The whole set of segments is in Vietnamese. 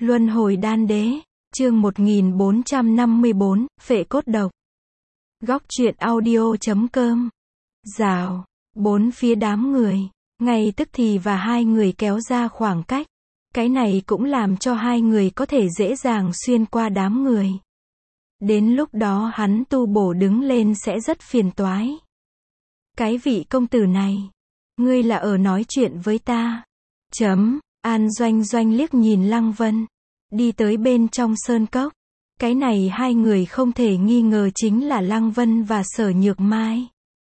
Luân hồi đan đế, chương 1454, phệ cốt độc. Góc truyện audio.com. Rào, bốn phía đám người, ngay tức thì và hai người kéo ra khoảng cách. Cái này cũng làm cho hai người có thể dễ dàng xuyên qua đám người. Đến lúc đó hắn tu bổ đứng lên sẽ rất phiền toái. Cái vị công tử này, ngươi là ở nói chuyện với ta. An Doanh Doanh liếc nhìn Lăng Vân, đi tới bên trong sơn cốc. Cái này hai người không thể nghi ngờ chính là Lăng Vân và Sở Nhược Mai.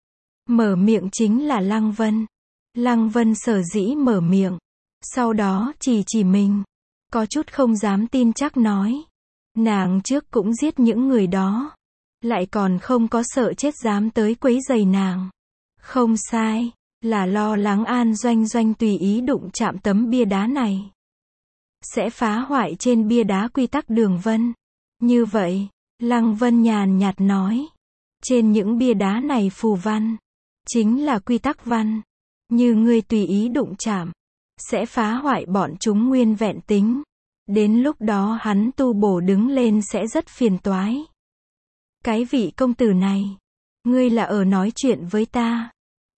Mở miệng chính là Lăng Vân. Lăng Vân sở dĩ mở miệng, sau đó chỉ mình, có chút không dám tin chắc nói. Nàng trước cũng giết những người đó, lại còn không có sợ chết dám tới quấy rầy nàng. Không sai, là lo lắng An Doanh Doanh tùy ý đụng chạm tấm bia đá này, sẽ phá hoại trên bia đá quy tắc đường vân. Như vậy, Lăng Vân nhàn nhạt nói, trên những bia đá này phù văn, chính là quy tắc văn. Như ngươi tùy ý đụng chạm, sẽ phá hoại bọn chúng nguyên vẹn tính. Đến lúc đó hắn tu bổ đứng lên sẽ rất phiền toái. Cái vị công tử này, ngươi là ở nói chuyện với ta.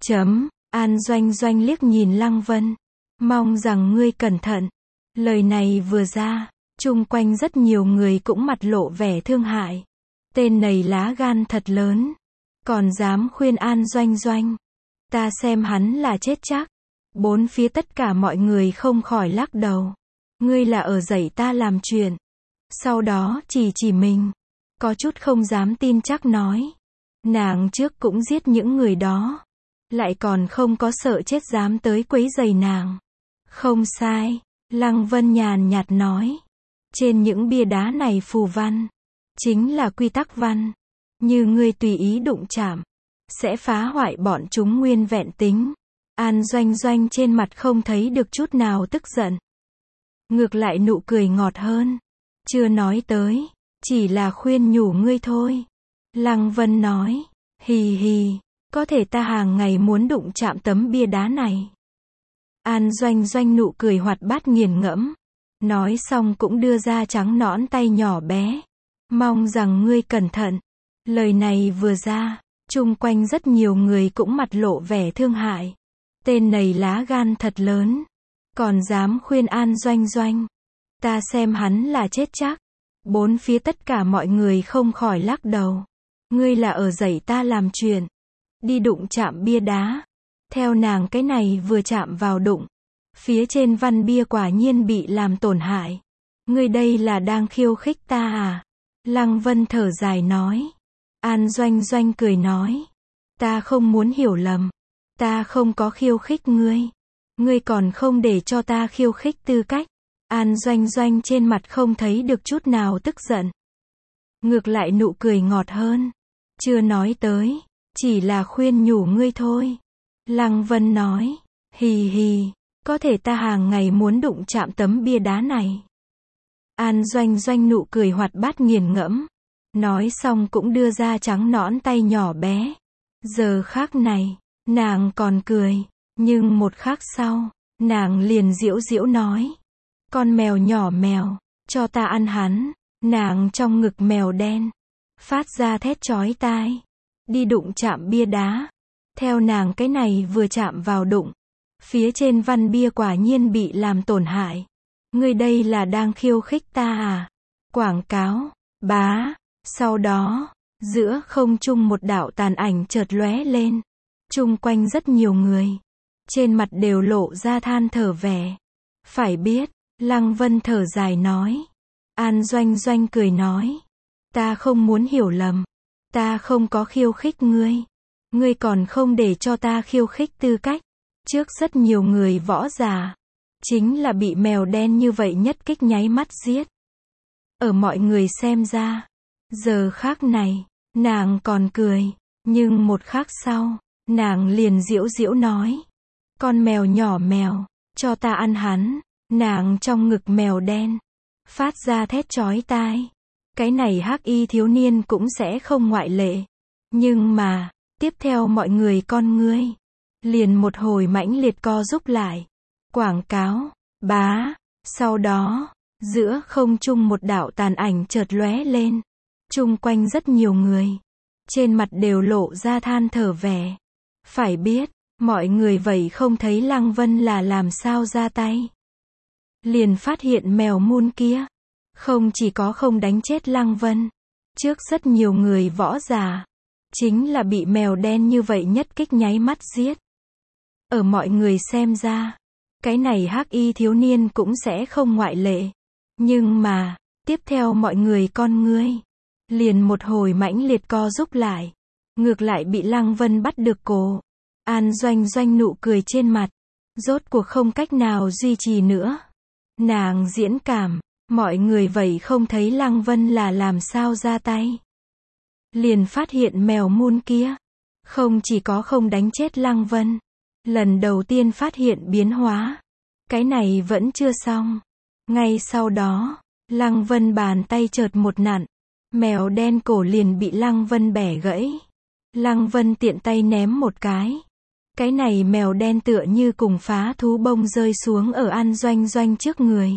An Doanh Doanh liếc nhìn Lăng Vân, mong rằng ngươi cẩn thận. Lời này vừa ra, chung quanh rất nhiều người cũng mặt lộ vẻ thương hại. Tên này lá gan thật lớn, còn dám khuyên An Doanh Doanh. Ta xem hắn là chết chắc. Bốn phía tất cả mọi người không khỏi lắc đầu. Ngươi là ở dạy ta làm chuyện. Sau đó chỉ mình, có chút không dám tin chắc nói. Nàng trước cũng giết những người đó, lại còn không có sợ chết dám tới quấy rầy nàng. Không sai, Lăng Vân nhàn nhạt nói. Trên những bia đá này phù văn, chính là quy tắc văn. Như ngươi tùy ý đụng chạm, sẽ phá hoại bọn chúng nguyên vẹn tính. An Doanh Doanh trên mặt không thấy được chút nào tức giận. Ngược lại nụ cười ngọt hơn. Chưa nói tới, chỉ là khuyên nhủ ngươi thôi. Lăng Vân nói, hì, có thể ta hàng ngày muốn đụng chạm tấm bia đá này. An Doanh Doanh nụ cười hoạt bát nghiền ngẫm. Nói xong cũng đưa ra trắng nõn tay nhỏ bé. Mong rằng ngươi cẩn thận. Lời này vừa ra, chung quanh rất nhiều người cũng mặt lộ vẻ thương hại. Tên này lá gan thật lớn, còn dám khuyên An Doanh Doanh. Ta xem hắn là chết chắc. Bốn phía tất cả mọi người không khỏi lắc đầu. Ngươi là ở dạy ta làm chuyện. Đi đụng chạm bia đá. Theo nàng cái này vừa chạm vào đụng, phía trên văn bia quả nhiên bị làm tổn hại. Ngươi đây là đang khiêu khích ta à? Lăng Vân thở dài nói. An Doanh Doanh cười nói. Ta không muốn hiểu lầm. Ta không có khiêu khích ngươi. Ngươi còn không để cho ta khiêu khích tư cách. An Doanh Doanh trên mặt không thấy được chút nào tức giận. Ngược lại nụ cười ngọt hơn. Chưa nói tới, chỉ là khuyên nhủ ngươi thôi. Lăng Vân nói, hì, có thể ta hàng ngày muốn đụng chạm tấm bia đá này. An Doanh Doanh nụ cười hoạt bát nghiền ngẫm. Nói xong cũng đưa ra trắng nõn tay nhỏ bé. Giờ khắc này, nàng còn cười, nhưng một khắc sau, nàng liền giễu giễu nói. Con mèo nhỏ mèo, cho ta ăn hắn. Nàng trong ngực mèo đen, phát ra thét chói tai. Đi đụng chạm bia đá. Theo nàng cái này vừa chạm vào đụng, phía trên văn bia quả nhiên bị làm tổn hại. Ngươi đây là đang khiêu khích ta à? Quảng cáo, bá. Sau đó, giữa không trung một đạo tàn ảnh chợt lóe lên. Chung quanh rất nhiều người, trên mặt đều lộ ra than thở vẻ. Phải biết, Lăng Vân thở dài nói. An Doanh Doanh cười nói. Ta không muốn hiểu lầm. Ta không có khiêu khích ngươi. Ngươi còn không để cho ta khiêu khích tư cách. Trước rất nhiều người võ giả, chính là bị mèo đen như vậy nhất kích nháy mắt giết. Ở mọi người xem ra, giờ khắc này, nàng còn cười, nhưng một khắc sau, nàng liền giễu giễu nói. Con mèo nhỏ mèo, cho ta ăn hắn. Nàng trong ngực mèo đen, phát ra thét chói tai. Cái này hắc y thiếu niên cũng sẽ không ngoại lệ. Nhưng mà, tiếp theo mọi người con ngươi, liền một hồi mãnh liệt co rúm lại. Quảng cáo, bá. Sau đó, Giữa không trung một đạo tàn ảnh chợt lóe lên. Chung quanh rất nhiều người. Trên mặt đều lộ ra than thở vẻ. Phải biết, mọi người vậy không thấy Lăng Vân là làm sao ra tay. Liền phát hiện mèo mun kia. Không chỉ có không đánh chết Lăng Vân. Trước rất nhiều người võ giả. Chính là bị mèo đen như vậy nhất kích nháy mắt giết. Ở mọi người xem ra, cái này hắc y thiếu niên cũng sẽ không ngoại lệ. Nhưng mà, tiếp theo mọi người con ngươi. Liền một hồi mãnh liệt co rúm lại. Ngược lại bị Lăng Vân bắt được cổ. An Doanh Doanh nụ cười trên mặt. Rốt cuộc không cách nào duy trì nữa. Nàng diễn cảm. Mọi người vậy không thấy Lăng Vân là làm sao ra tay. Liền phát hiện mèo mun kia. Không chỉ có không đánh chết Lăng Vân. Lần đầu tiên phát hiện biến hóa. Cái này vẫn chưa xong. Ngay sau đó, Lăng Vân bàn tay chợt một nặn. Mèo đen cổ liền bị Lăng Vân bẻ gãy. Lăng Vân tiện tay ném một cái. Cái này mèo đen tựa như cùng phá thú bông rơi xuống ở An Doanh Doanh trước người.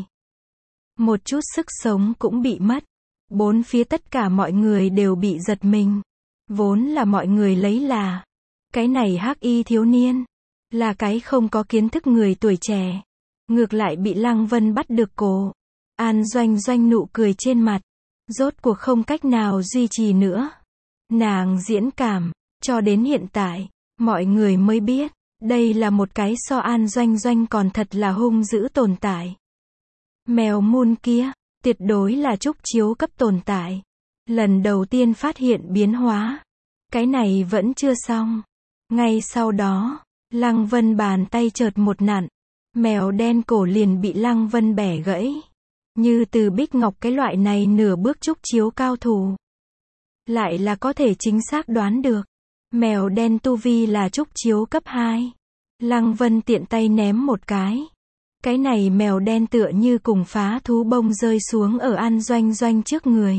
Một chút sức sống cũng bị mất. Bốn phía tất cả mọi người đều bị giật mình. Vốn là mọi người lấy là cái này hắc y thiếu niên là cái không có kiến thức người tuổi trẻ. Ngược lại bị Lăng Vân bắt được cổ. An Doanh Doanh nụ cười trên mặt. Rốt cuộc không cách nào duy trì nữa. Nàng diễn cảm. Cho đến hiện tại, mọi người mới biết. Đây là một cái so An Doanh Doanh còn thật là hung dữ tồn tại. Mèo mun kia, tuyệt đối là trúc chiếu cấp tồn tại. Lần đầu tiên phát hiện biến hóa. Cái này vẫn chưa xong. Ngay sau đó, Lăng Vân bàn tay chợt một nặn. Mèo đen cổ liền bị Lăng Vân bẻ gãy. Như từ Bích Ngọc cái loại này nửa bước trúc chiếu cao thủ. Lại là có thể chính xác đoán được. Mèo đen tu vi là trúc chiếu cấp 2. Lăng Vân tiện tay ném một cái. Cái này mèo đen tựa như cùng phá thú bông rơi xuống ở An Doanh Doanh trước người.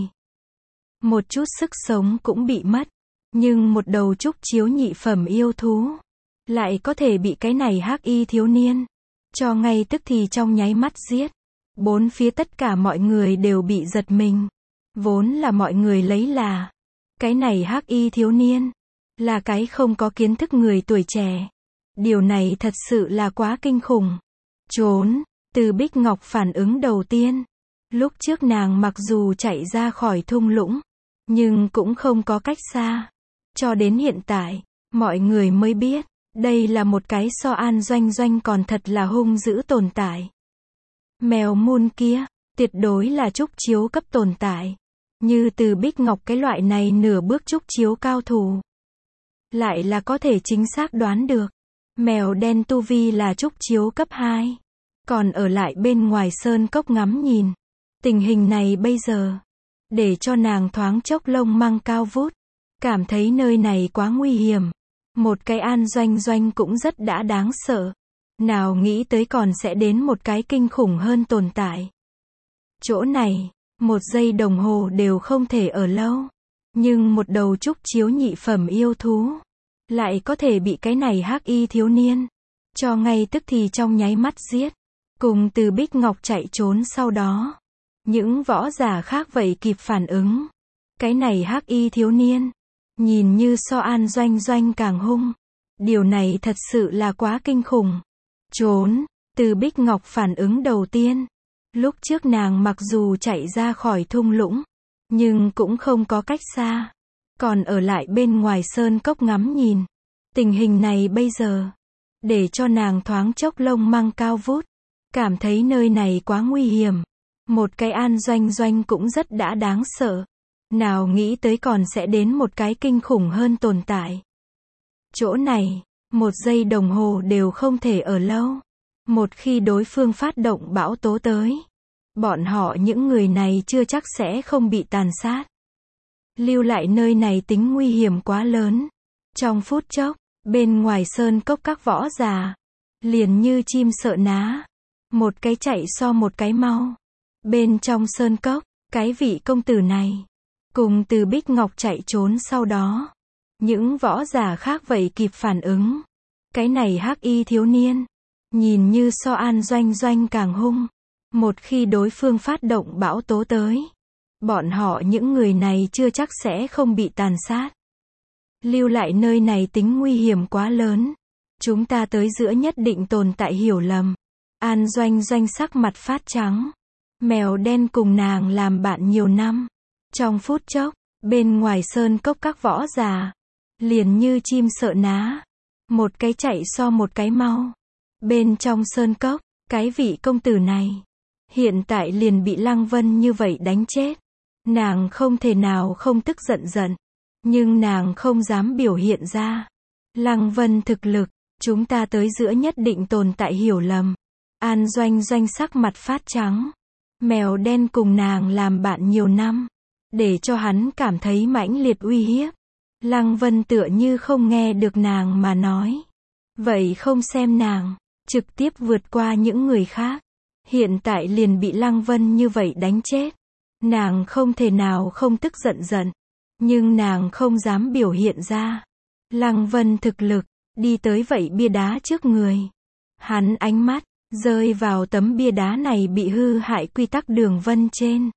Một chút sức sống cũng bị mất. Nhưng một đầu trúc chiếu nhị phẩm yêu thú. Lại có thể bị cái này hắc y thiếu niên. Cho ngay tức thì trong nháy mắt giết. Bốn phía tất cả mọi người đều bị giật mình. Vốn là mọi người lấy là cái này hắc y thiếu niên là cái không có kiến thức người tuổi trẻ. Điều này thật sự là quá kinh khủng. Trốn, từ Bích Ngọc phản ứng đầu tiên. Lúc trước nàng mặc dù chạy ra khỏi thung lũng, nhưng cũng không có cách xa. Cho đến hiện tại, mọi người mới biết, đây là một cái so An Doanh Doanh còn thật là hung dữ tồn tại. Mèo mun kia, tuyệt đối là trúc chiếu cấp tồn tại. Như từ Bích Ngọc cái loại này nửa bước trúc chiếu cao thủ. Lại là có thể chính xác đoán được. Mèo đen tu vi là trúc chiếu cấp 2. Còn ở lại bên ngoài sơn cốc ngắm nhìn. Tình hình này bây giờ, để cho nàng thoáng chốc lông măng cao vút. Cảm thấy nơi này quá nguy hiểm. Một cái An Doanh Doanh cũng rất đã đáng sợ. Nào nghĩ tới còn sẽ đến một cái kinh khủng hơn tồn tại. Chỗ này, một giây đồng hồ đều không thể ở lâu. Nhưng một đầu trúc chiếu nhị phẩm yêu thú lại có thể bị cái này hắc y thiếu niên cho ngay tức thì trong nháy mắt giết. Cùng từ Bích Ngọc chạy trốn sau đó. Những võ giả khác vậy kịp phản ứng. Cái này hắc y thiếu niên nhìn như so An Doanh Doanh càng hung. Điều này thật sự là quá kinh khủng. Trốn, từ Bích Ngọc phản ứng đầu tiên. Lúc trước nàng mặc dù chạy ra khỏi thung lũng, nhưng cũng không có cách xa. Còn ở lại bên ngoài sơn cốc ngắm nhìn. Tình hình này bây giờ, để cho nàng thoáng chốc lông măng cao vút. Cảm thấy nơi này quá nguy hiểm. Một cái An Doanh Doanh cũng rất đã đáng sợ. Nào nghĩ tới còn sẽ đến một cái kinh khủng hơn tồn tại. Chỗ này, một giây đồng hồ đều không thể ở lâu. Một khi đối phương phát động bão tố tới, bọn họ những người này chưa chắc sẽ không bị tàn sát. Lưu lại nơi này tính nguy hiểm quá lớn. Trong phút chốc, bên ngoài sơn cốc các võ già, liền như chim sợ ná. Một cái chạy so một cái mau. Bên trong sơn cốc, cái vị công tử này, cùng từ Bích Ngọc chạy trốn sau đó. Những võ giả khác vậy kịp phản ứng. Cái này hắc y thiếu niên, nhìn như so An Doanh Doanh càng hung. Một khi đối phương phát động bão tố tới, bọn họ những người này chưa chắc sẽ không bị tàn sát. Lưu lại nơi này tính nguy hiểm quá lớn. Chúng ta tới giữa nhất định tồn tại hiểu lầm. An Doanh Doanh sắc mặt phát trắng. Mèo đen cùng nàng làm bạn nhiều năm. Trong phút chốc, bên ngoài sơn cốc các võ già, liền như chim sợ ná. Một cái chạy so một cái mau. Bên trong sơn cốc, cái vị công tử này, hiện tại liền bị Lăng Vân như vậy đánh chết. Nàng không thể nào không tức giận, nhưng nàng không dám biểu hiện ra. Lăng Vân thực lực, chúng ta tới giữa nhất định tồn tại hiểu lầm. An Doanh Doanh sắc mặt phát trắng. Mèo đen cùng nàng làm bạn nhiều năm, để cho hắn cảm thấy mãnh liệt uy hiếp. Lăng Vân tựa như không nghe được nàng mà nói. Vậy không xem nàng, trực tiếp vượt qua những người khác. Hiện tại liền bị Lăng Vân như vậy đánh chết. Nàng không thể nào không tức giận, nhưng nàng không dám biểu hiện ra. Lăng Vân thực lực, đi tới vậy bia đá trước người. Hắn ánh mắt, rơi vào tấm bia đá này bị hư hại quy tắc đường vân trên.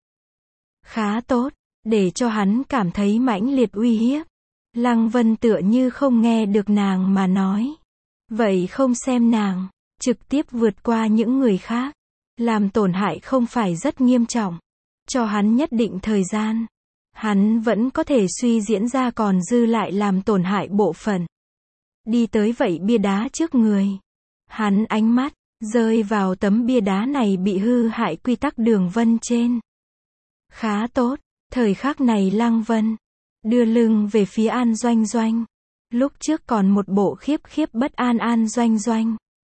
Khá tốt, để cho hắn cảm thấy mãnh liệt uy hiếp. Lăng Vân tựa như không nghe được nàng mà nói. Vậy không xem nàng, trực tiếp vượt qua những người khác. Làm tổn hại không phải rất nghiêm trọng. Cho hắn nhất định thời gian, hắn vẫn có thể suy diễn ra còn dư lại làm tổn hại bộ phận. Đi tới vậy bia đá trước người. Hắn ánh mắt, rơi vào tấm bia đá này bị hư hại quy tắc đường vân trên. Khá tốt, thời khắc này Lăng Vân đưa lưng về phía An Doanh Doanh. Lúc trước còn một bộ khiếp bất an An Doanh Doanh.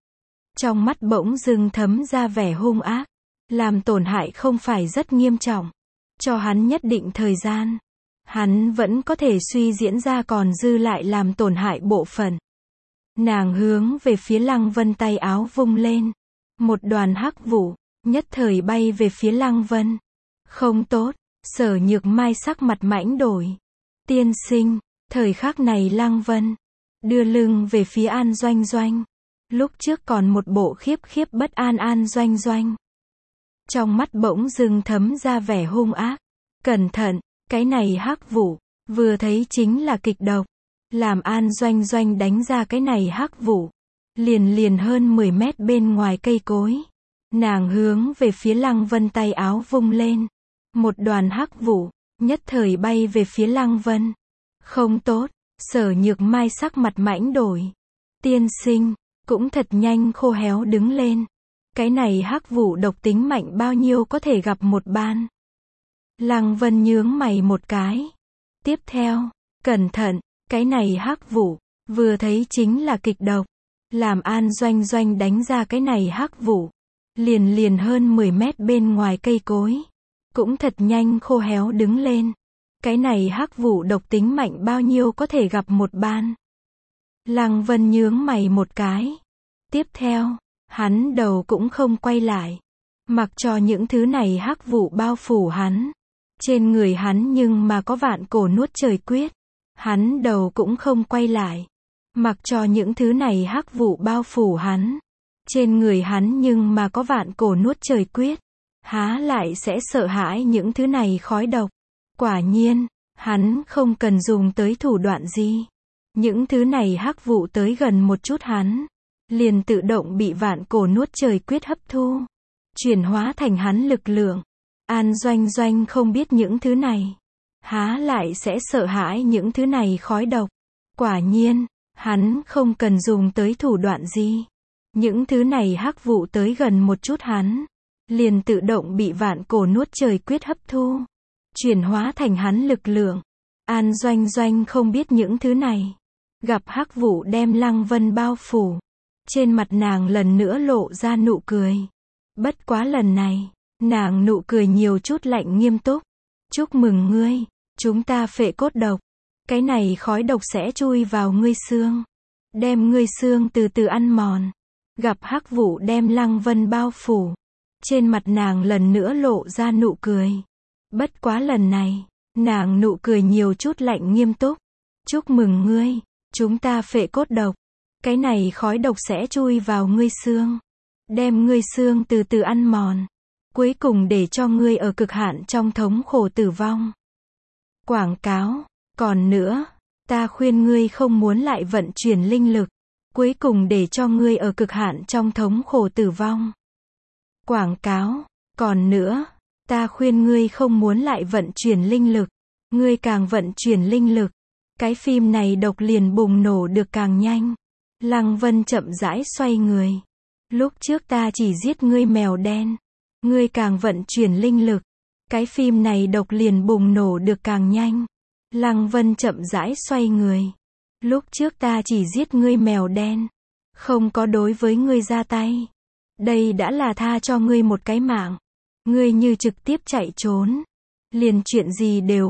Trong mắt bỗng dưng thấm ra vẻ hung ác. Làm tổn hại không phải rất nghiêm trọng. Cho hắn nhất định thời gian, hắn vẫn có thể suy diễn ra còn dư lại làm tổn hại bộ phận. Nàng hướng về phía Lăng Vân tay áo vung lên. Một đoàn hắc vụ, nhất thời bay về phía Lăng Vân. Không tốt, Sở Nhược Mai sắc mặt mãnh đổi. Tiên sinh, thời khắc này Lăng Vân đưa lưng về phía An Doanh Doanh. Lúc trước còn một bộ khiếp bất an An Doanh Doanh. Trong mắt bỗng dưng thấm ra vẻ hung ác. Cẩn thận, cái này hắc vụ, vừa thấy chính là kịch độc. Làm An Doanh Doanh đánh ra cái này hắc vụ. Liền hơn 10 mét bên ngoài cây cối. Nàng hướng về phía Lăng Vân tay áo vung lên. Một đoàn hắc vụ, nhất thời bay về phía Lăng Vân. Không tốt, Sở Nhược Mai sắc mặt mãnh đổi. Tiên sinh, cũng thật nhanh khô héo đứng lên. Cái này hắc vụ độc tính mạnh bao nhiêu có thể gặp một ban. Lăng Vân nhướng mày một cái. Tiếp theo, cẩn thận, cái này hắc vụ, vừa thấy chính là kịch độc. Làm An Doanh Doanh đánh ra cái này hắc vụ. Liền hơn 10 mét bên ngoài cây cối. Cũng thật nhanh khô héo đứng lên. Cái này hắc vụ độc tính mạnh bao nhiêu có thể gặp một ban. Lăng Vân nhướng mày một cái. Tiếp theo, hắn đầu cũng không quay lại. Mặc cho những thứ này hắc vụ bao phủ hắn. Trên người hắn nhưng mà có vạn cổ nuốt trời quyết. Hắn đầu cũng không quay lại. Mặc cho những thứ này hắc vụ bao phủ hắn. Trên người hắn nhưng mà có vạn cổ nuốt trời quyết. Há lại sẽ sợ hãi những thứ này khói độc. Quả nhiên, hắn không cần dùng tới thủ đoạn gì. Những thứ này hắc vụ tới gần một chút hắn. Liền tự động bị vạn cổ nuốt trời quyết hấp thu. Chuyển hóa thành hắn lực lượng. An Doanh Doanh không biết những thứ này. Há lại sẽ sợ hãi những thứ này khói độc. Quả nhiên, hắn không cần dùng tới thủ đoạn gì. Những thứ này hắc vụ tới gần một chút hắn. Liền tự động bị vạn cổ nuốt trời quyết hấp thu. Chuyển hóa thành hắn lực lượng. An Doanh Doanh không biết những thứ này. Gặp hắc vụ đem Lăng Vân bao phủ. Trên mặt nàng lần nữa lộ ra nụ cười. Bất quá lần này, nàng nụ cười nhiều chút lạnh nghiêm túc. Chúc mừng ngươi, chúng ta phệ cốt độc. Cái này khói độc sẽ chui vào ngươi xương. Đem ngươi xương từ từ ăn mòn. Gặp hắc vụ đem Lăng Vân bao phủ. Trên mặt nàng lần nữa lộ ra nụ cười. Bất quá lần này, nàng nụ cười nhiều chút lạnh nghiêm túc. Chúc mừng ngươi, chúng ta phệ cốt độc. Cái này khói độc sẽ chui vào ngươi xương. Đem ngươi xương từ từ ăn mòn. cuối cùng để cho ngươi ở cực hạn trong thống khổ tử vong. Quảng cáo. Còn nữa, ta khuyên ngươi không muốn lại vận chuyển linh lực, cuối cùng để cho ngươi ở cực hạn trong thống khổ tử vong. Quảng cáo. Còn nữa, ta khuyên ngươi không muốn lại vận chuyển linh lực, ngươi càng vận chuyển linh lực, cái phim này độc liền bùng nổ được càng nhanh. Lăng Vân chậm rãi xoay người. Lúc trước ta chỉ giết ngươi mèo đen, ngươi càng vận chuyển linh lực, cái phim này độc liền bùng nổ được càng nhanh. Lăng Vân chậm rãi xoay người. Lúc trước ta chỉ giết ngươi mèo đen, không có đối với ngươi ra tay. Đây đã là tha cho ngươi một cái mạng. Ngươi như trực tiếp chạy trốn, liền chuyện gì đều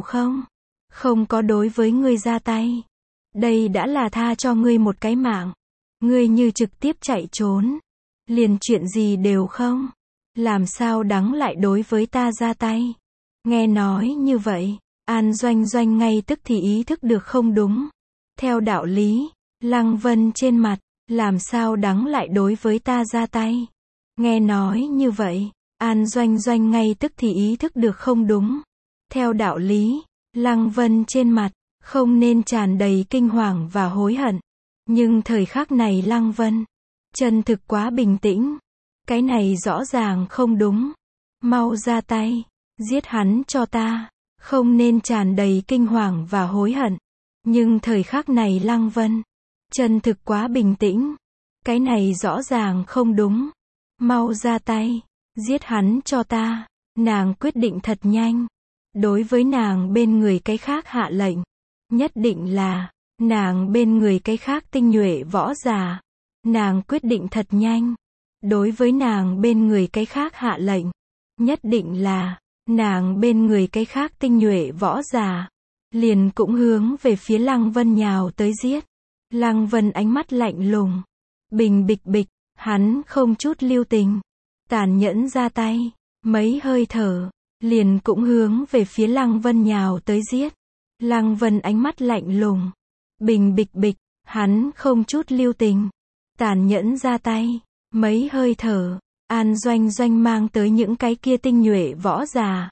không có đối với ngươi ra tay. Đây đã là tha cho ngươi một cái mạng. Ngươi như trực tiếp chạy trốn, liền chuyện gì đều không. Làm sao đáng lại đối với ta ra tay. Nghe nói như vậy, An Doanh Doanh ngay tức thì ý thức được không đúng. Theo đạo lý, Lăng Vân trên mặt, làm sao đáng lại đối với ta ra tay. Nghe nói như vậy, An Doanh Doanh ngay tức thì ý thức được không đúng. Theo đạo lý, Lăng Vân trên mặt, không nên tràn đầy kinh hoàng và hối hận. Nhưng thời khắc này Lăng Vân, chân thực quá bình tĩnh. Cái này rõ ràng không đúng. Mau ra tay, giết hắn cho ta. Không nên tràn đầy kinh hoàng và hối hận. Nhưng thời khắc này Lăng Vân, chân thực quá bình tĩnh. Cái này rõ ràng không đúng. Mau ra tay, giết hắn cho ta. Nàng quyết định thật nhanh. Đối với nàng bên người cái khác hạ lệnh. Nhất định là, nàng bên người cái khác tinh nhuệ võ giả. Nàng quyết định thật nhanh. Đối với nàng bên người cái khác hạ lệnh. Nhất định là, nàng bên người cái khác tinh nhuệ võ giả. Liền cũng hướng về phía Lăng Vân nhào tới giết. Lăng Vân ánh mắt lạnh lùng. Bình bịch bịch, hắn không chút lưu tình. Tàn nhẫn ra tay. Mấy hơi thở, liền cũng hướng về phía Lăng Vân nhào tới giết. Lăng Vân ánh mắt lạnh lùng. Bình bịch bịch, hắn không chút lưu tình. Tàn nhẫn ra tay. Mấy hơi thở, An Doanh Doanh mang tới những cái kia tinh nhuệ võ giả.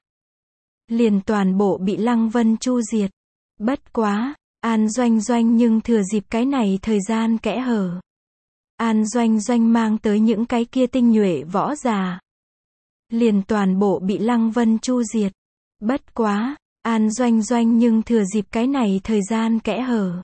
Liền toàn bộ bị Lăng Vân chu diệt. Bất quá, An Doanh Doanh nhưng thừa dịp cái này thời gian kẽ hở. An Doanh Doanh mang tới những cái kia tinh nhuệ võ giả. Liền toàn bộ bị Lăng Vân chu diệt. Bất quá, An Doanh Doanh nhưng thừa dịp cái này thời gian kẽ hở.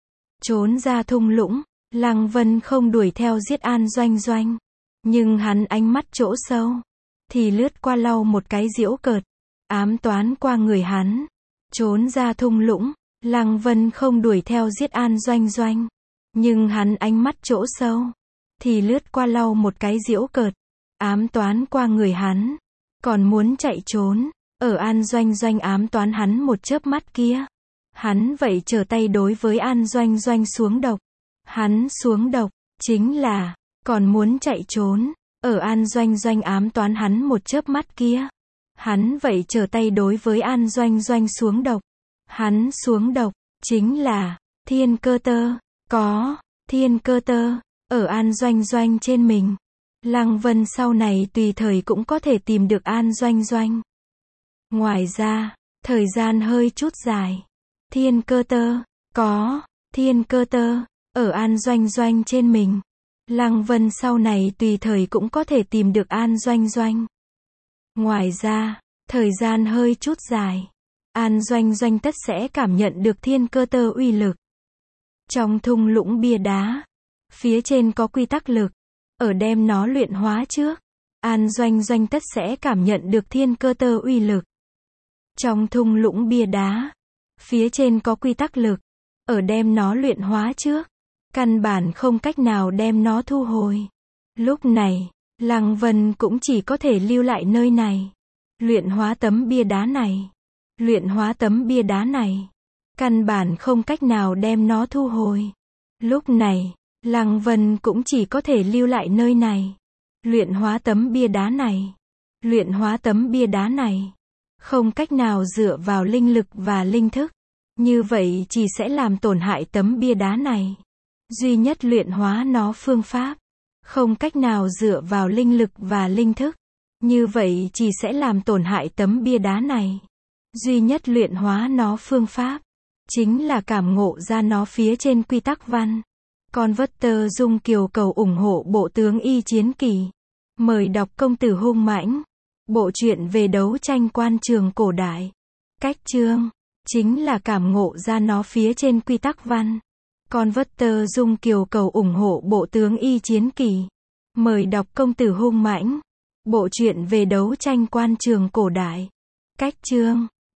Trốn ra thung lũng. Lăng Vân không đuổi theo giết An Doanh Doanh. Nhưng hắn ánh mắt chỗ sâu, thì lướt qua lau một cái giễu cợt. Ám toán qua người hắn. Trốn ra thung lũng. Lăng Vân không đuổi theo giết An Doanh Doanh. Nhưng hắn ánh mắt chỗ sâu, thì lướt qua lau một cái giễu cợt. Ám toán qua người hắn. Còn muốn chạy trốn. Ở An Doanh Doanh ám toán hắn một chớp mắt kia. Hắn vậy trở tay đối với An Doanh Doanh xuống độc. Hắn xuống độc, chính là, còn muốn chạy trốn. Ở An Doanh Doanh ám toán hắn một chớp mắt kia. Hắn vậy trở tay đối với An Doanh Doanh xuống độc. Hắn xuống độc, chính là, thiên cơ tơ. Có, thiên cơ tơ, ở An Doanh Doanh trên mình. Lăng Vân sau này tùy thời cũng có thể tìm được An Doanh Doanh. Ngoài ra, thời gian hơi chút dài. Thiên cơ tơ, có, thiên cơ tơ, ở An Doanh Doanh trên mình. Lăng Vân sau này tùy thời cũng có thể tìm được An Doanh Doanh. Ngoài ra, thời gian hơi chút dài. An Doanh Doanh tất sẽ cảm nhận được thiên cơ tơ uy lực. Trong thung lũng bia đá, phía trên có quy tắc lực. Ở đem nó luyện hóa trước, An Doanh Doanh tất sẽ cảm nhận được thiên cơ tơ uy lực. Trong thung lũng bia đá, phía trên có quy tắc lực. Ở đem nó luyện hóa trước, căn bản không cách nào đem nó thu hồi. Lúc này, Lăng Vân cũng chỉ có thể lưu lại nơi này. Luyện hóa tấm bia đá này. Luyện hóa tấm bia đá này. Căn bản không cách nào đem nó thu hồi. Lúc này, Lăng Vân cũng chỉ có thể lưu lại nơi này. Luyện hóa tấm bia đá này. Luyện hóa tấm bia đá này. Không cách nào dựa vào linh lực và linh thức. Như vậy chỉ sẽ làm tổn hại tấm bia đá này. Duy nhất luyện hóa nó phương pháp. Không cách nào dựa vào linh lực và linh thức. Như vậy chỉ sẽ làm tổn hại tấm bia đá này. Duy nhất luyện hóa nó phương pháp, chính là cảm ngộ ra nó phía trên quy tắc văn. Converter Dung Kiều cầu ủng hộ bộ tướng Y Chiến Kỳ. Mời đọc Công tử hung mãnh. Bộ truyện về đấu tranh quan trường cổ đại. Cách chương, chính là cảm ngộ ra nó phía trên quy tắc văn. Converter Dung Kiều cầu ủng hộ bộ tướng Y Chiến Kỳ. Mời đọc Công tử hung mãnh. Bộ truyện về đấu tranh quan trường cổ đại. Cách chương,